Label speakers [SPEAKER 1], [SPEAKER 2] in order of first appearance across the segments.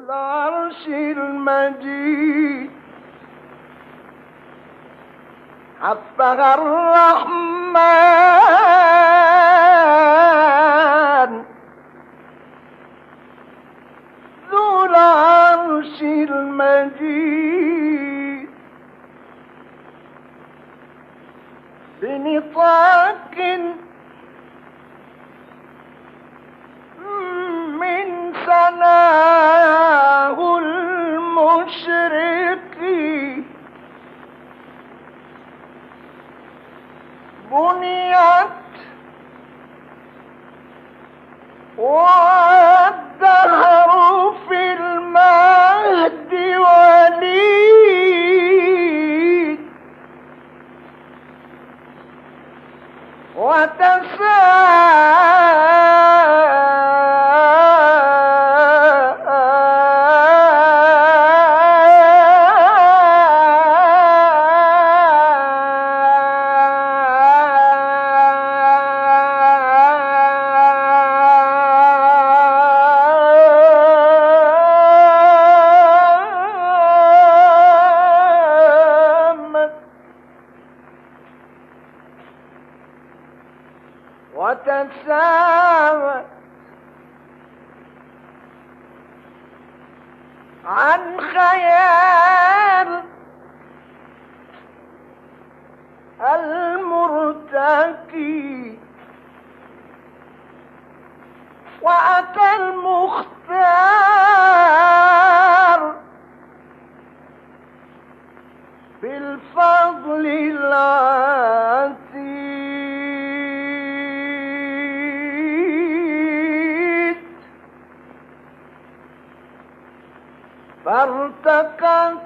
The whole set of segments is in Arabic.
[SPEAKER 1] العرش المجيد حفها الرحمن ذو العرش المجيد بنطاق من سناه المشرق بنيت والدهر في المهد وليد وتسامى عن خيال المرتكي وأتى المختار بالفضل العتيد فارتقت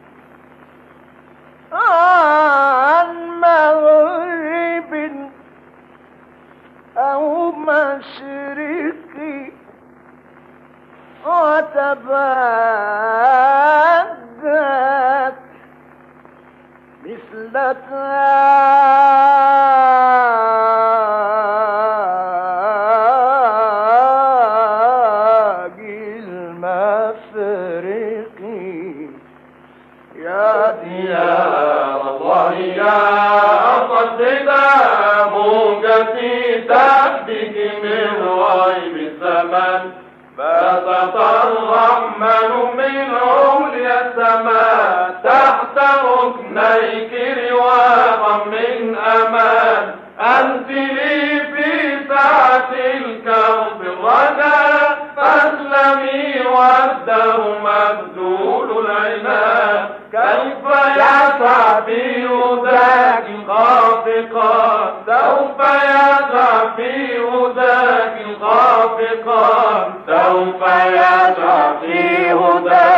[SPEAKER 1] عن مغرب أو مشرق وتبادت مثل تاج المفرق يا ديار الله يا أصدنا موجتي تهدك من غيب الزمن بسط الرحمن من عليا السماء تحت ركنيك رواقا من أمان أنت لي في ساعة الكرب غدا فاسلمي والدهر مبذول العنان كيف يسعى في هداك الخافقان سوف يسعى في هداك الخافقان سوف يسعى في هداك